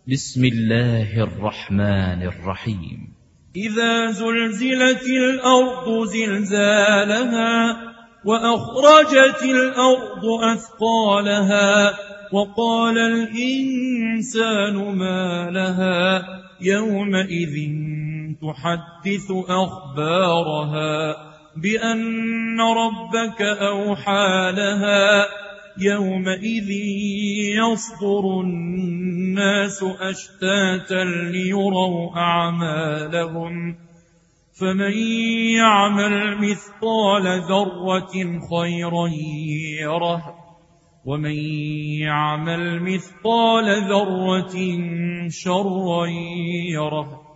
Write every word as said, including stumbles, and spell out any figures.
بسم الله الرحمن الرحيم. إذا زلزلت الأرض زلزالها وأخرجت الأرض أثقالها وقال الإنسان ما لها يومئذ تحدث أخبارها بأن ربك أوحى لها يومئذ يصدر الناس أشتاتا ليروا أعمالهم فمن يعمل مثقال ذرة خيرا يره ومن يعمل مثقال ذرة شرا يره.